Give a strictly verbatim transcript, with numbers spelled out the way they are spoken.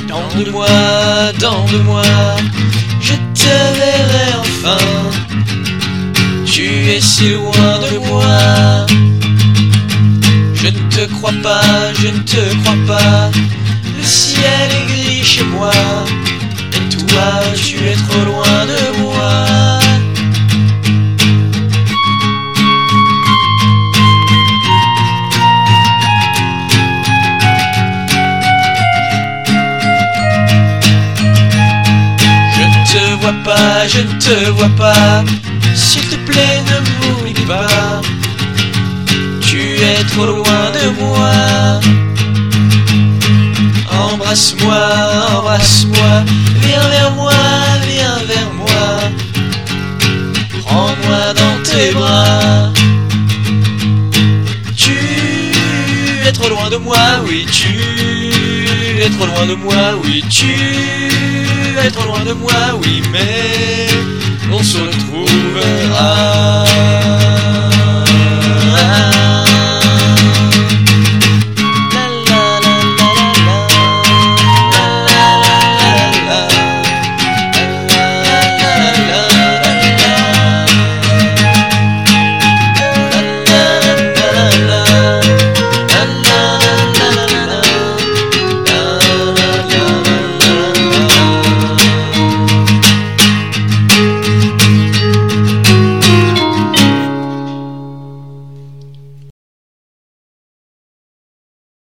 Dans deux mois, dans deux mois, je te verrai enfin. Tu es si loin de moi. Je ne te crois pas, je ne te crois pas. Le ciel est gris chez moi. Et toi, tu es trop loin de moi. Je ne te vois pas, je ne te vois pas. S'il te plaît, ne m'oublie pas. Tu es trop loin de moi. Embrasse-moi, embrasse-moi. Viens vers moi, viens vers moi. Prends-moi dans tes bras. Tu es trop loin de moi, oui, tu es trop loin de moi, oui, tu es trop loin de moi, oui, mais on se retrouvera.